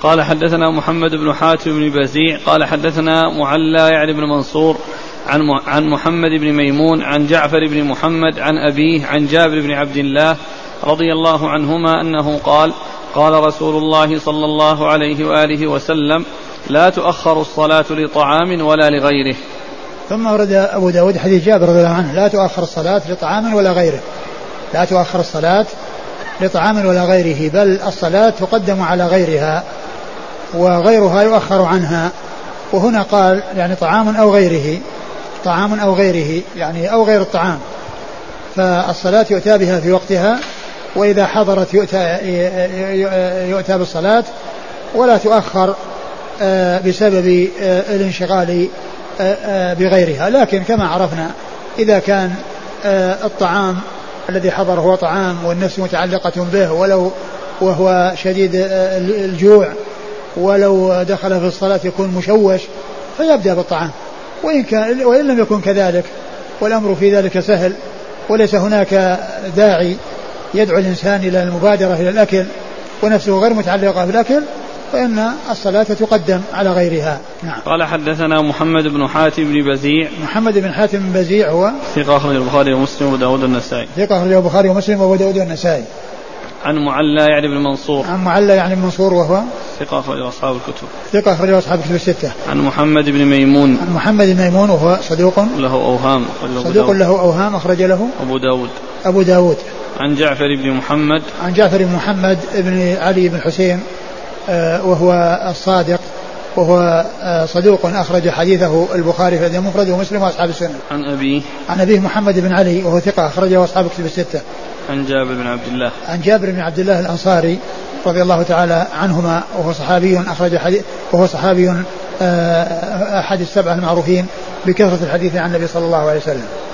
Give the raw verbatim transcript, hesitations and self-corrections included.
قال حدثنا محمد بن حاتم بن بزيع قال حدثنا معلى يعني بن منصور عن عن محمد بن ميمون عن جعفر بن محمد عن أبيه عن جابر بن عبد الله رضي الله عنهما أنه قال قال رسول الله صلى الله عليه وآله وسلم لا تؤخر الصلاة لطعام ولا لغيره. ثم ورد أبو داود حديث جابر رضي الله عنه لا تؤخر الصلاة لطعام ولا غيره، لا تؤخر الصلاة لطعام ولا غيره، بل الصلاة تقدم على غيرها وغيرها يؤخر عنها. وهنا قال يعني طعام أو غيره، طعام أو غيره يعني أو غير الطعام، فالصلاة يؤتى بها في وقتها، وإذا حضرت يؤتى, يؤتى بالصلاة ولا تؤخر بسبب الانشغال بغيرها. لكن كما عرفنا إذا كان الطعام الذي حضر هو طعام والنفس متعلقة به ولو وهو شديد الجوع ولو دخل في الصلاة يكون مشوش فيبدأ بالطعام، وإن, كان وإن لم يكن كذلك والأمر في ذلك سهل وليس هناك داعي يدعو الإنسان إلى المبادرة إلى الأكل ونفسه غير متعلقة بالأكل فإن الصلاة تقدم على غيرها. نعم. قال حدثنا محمد بن حاتم بن بزيع محمد بن حاتم بن بزيع هو ثقة أخرجه البخاري ومسلم وأبو داود النسائي ثقة أخرجه البخاري ومسلم وأبو داود النسائي. عن معلى يعني بن منصور عن معلى يعني بن منصور وهو ثقة أخرجه أصحاب الكتب ثقة أخرجه أصحاب الكتب الستة. عن محمد بن ميمون عن محمد بن ميمون وهو صدوق له أوهام صدوق له أوهام أخرج له أبو داود أبو داود. عن جعفر بن محمد عن جعفر بن محمد بن علي بن حسين وهو الصادق وهو صدوق أخرج حديثه البخاري في الأدب المفرد ومسلم وأصحاب السنن. عن أبيه عن أبيه محمد بن علي وهو ثقة أخرجه أصحاب الكتب الستة. عن جابر بن عبد الله عن جابر بن عبد الله الأنصاري رضي الله تعالى عنهما وهو صحابي أخرج حديث وهو صحابي أحد السبعة المعروفين بكثرة الحديث عن النبي صلى الله عليه وسلم.